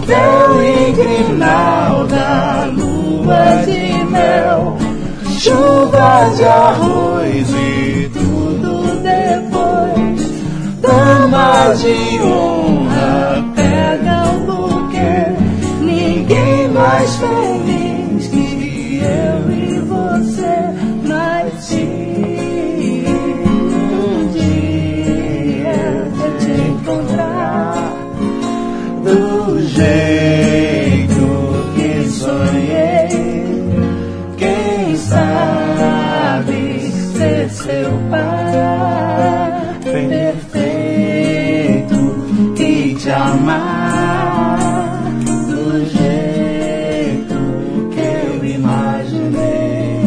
véu e grinalda, lua de mel, chuva de arroz e tudo depois. Dama de honra, pega o buquê, ninguém mais feliz que eu e você. Mas se um dia eu te encontrar do jeito que sonhei, quem sabe ser seu pai perfeito e te amar do jeito que eu imaginei.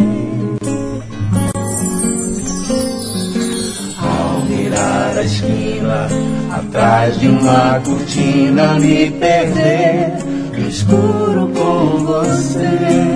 Ao virar a esquina, atrás de uma cortina, me perder no escuro com você.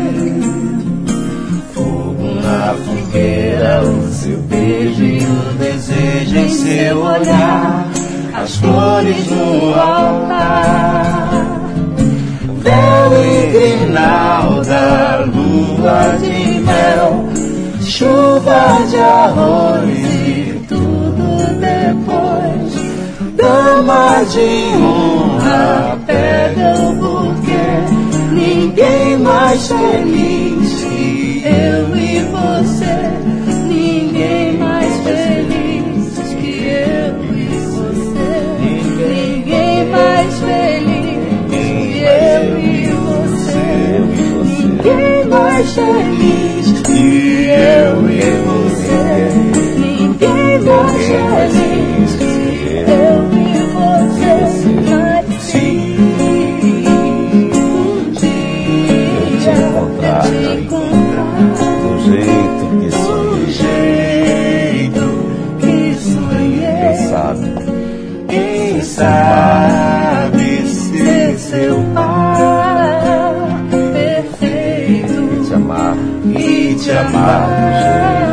Fogo na fogueira, o seu beijo e o desejo em seu olhar, as flores no altar. Véu e grinalda, lua de mel, chuva de arroz e tudo depois. Dama de honra, pega o buquê, ninguém mais feliz que eu e você. Ninguém mais feliz que eu e você. Ninguém mais feliz que eu e você. Ninguém mais feliz que eu e você. Ninguém mais feliz que eu e você. Mas se um dia eu te encontrar do jeito que sonhei, quem sabe ser seu pai perfeito e te amar do jeito